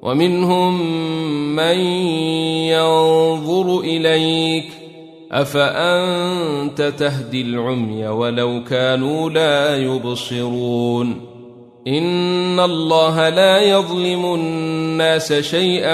ومنهم من ينظر إليك أفأنت تهدي العمي ولو كانوا لا يبصرون إن الله لا يظلم الناس شيئا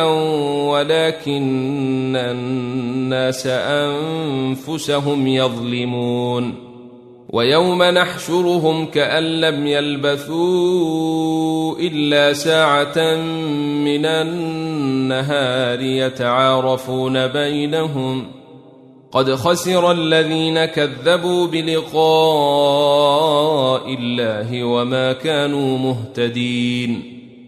ولكن الناس أنفسهم يظلمون ويوم نحشرهم كأن لم يلبثوا إلا ساعة من النهار يتعارفون بينهم قد خسر الذين كذبوا بلقاء الله وما كانوا مهتدين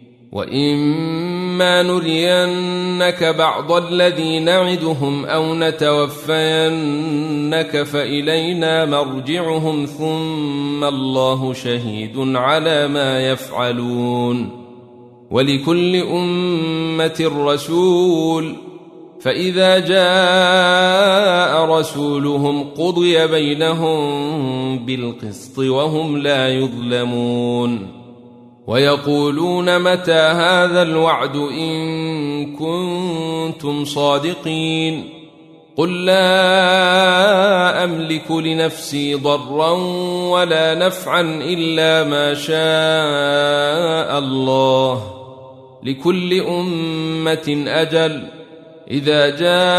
وإما نرينك بعض الذي نعدهم أو نتوفينك فإلينا مرجعهم ثم الله شهيد على ما يفعلون ولكل أمة رسول فإذا جاء رسولهم قضي بينهم بالقسط وهم لا يظلمون ويقولون متى هذا الوعد إن كنتم صادقين قل لا أملك لنفسي ضرا ولا نفعا إلا ما شاء الله لكل أمة أجل إذا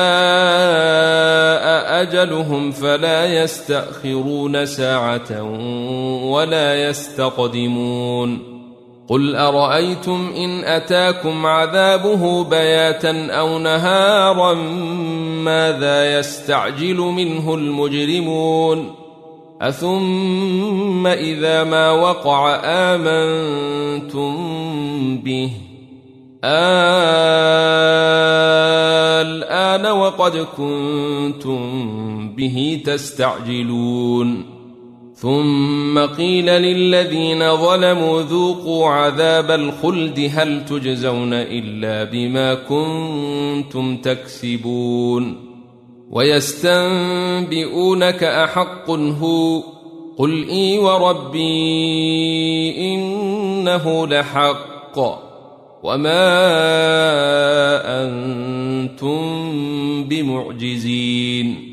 جاء أجلهم فلا يستأخرون ساعة ولا يستقدمون قل أرأيتم إن أتاكم عذابه بياتا أو نهارا ماذا يستعجل منه المجرمون أثم إذا ما وقع آمنتم به الآن وقد كنتم به تستعجلون ثم قيل للذين ظلموا ذوقوا عذاب الخلد هل تجزون إلا بما كنتم تكسبون ويستنبئونك أحق هو قل إي وربي إنه لحق وما أنتم بمعجزين